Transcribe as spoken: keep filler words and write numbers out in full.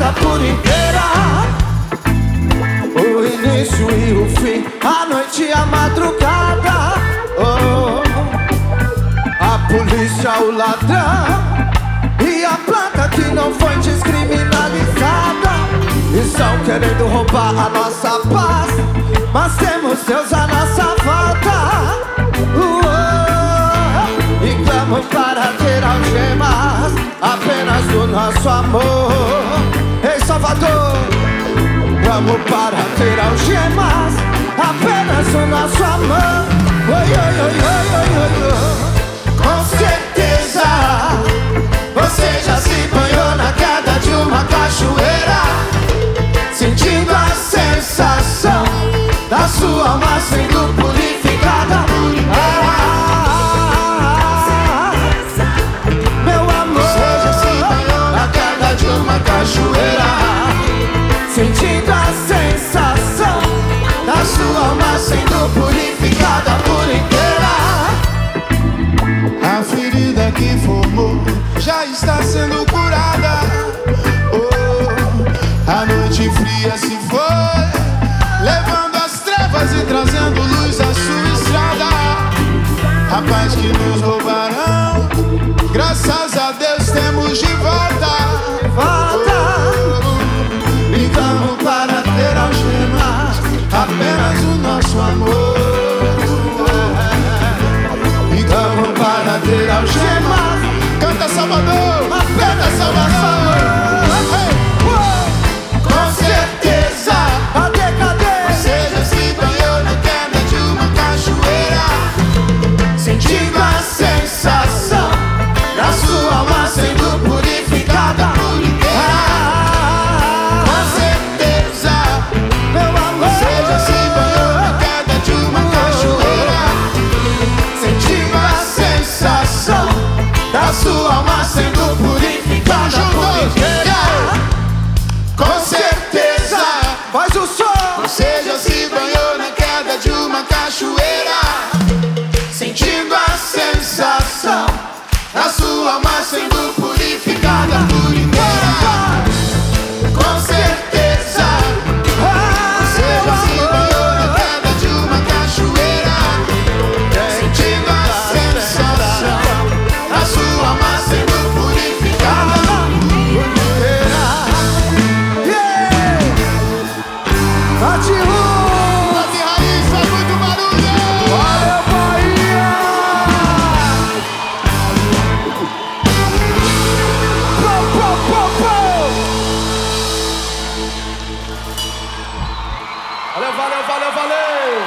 purificada por inteira. O início e o fim, a noite e a madrugada. Oh, a polícia, o ladrão e a planta que não foi descriminalizada estão querendo roubar a nossa paz, mas temos Deus à nossa volta. Oh, e clamo para ter algemas apenas do nosso amor. Ei, Salvador, clamo para ter algemas apenas do nosso amor. Oi, oi, oi, oi, oi, oi, oi. Com certeza você já se banhou na queda de uma cachoeira, sentindo a sensação da sua alma sendo purificada. Ah, meu amor, você já se banhou na queda de uma cachoeira, sentindo a sensação da sua alma sendo purificada por inteira. A ferida que formou já está sendo curada. Oh, a noite fria se foi, levando as trevas e trazendo luz à sua estrada. A paz que nos roubarão, graças a Deus temos de volta. Volta. Oh, e clamo para ter algemas apenas o nosso amor. E clamo para ter algemas. Canta Salvador, canta Salvador. Hey. Com certeza, Cadê, cadê? você já se banhou na queda de uma cachoeira, Sentindo a sensação da sua alma sendo purificada por inteira. Ah, com certeza, meu amor, você já se banhou na queda de uma cachoeira, sentindo a sensação da sua alma sendo purificada por inteira. com certeza, Faz o som. você já se banhou na queda de uma cachoeira, Sentindo a sensação a sua alma sendo purificada por inteira. Com certeza, você já se banhou na queda de uma cachoeira, sentindo a sensação da sua alma sendo purificada. Yeah! Bate um! Bate raiz, faz muito barulho. Valeu, Bahia! Pô, pô, pô, pô! Valeu, valeu, valeu, valeu!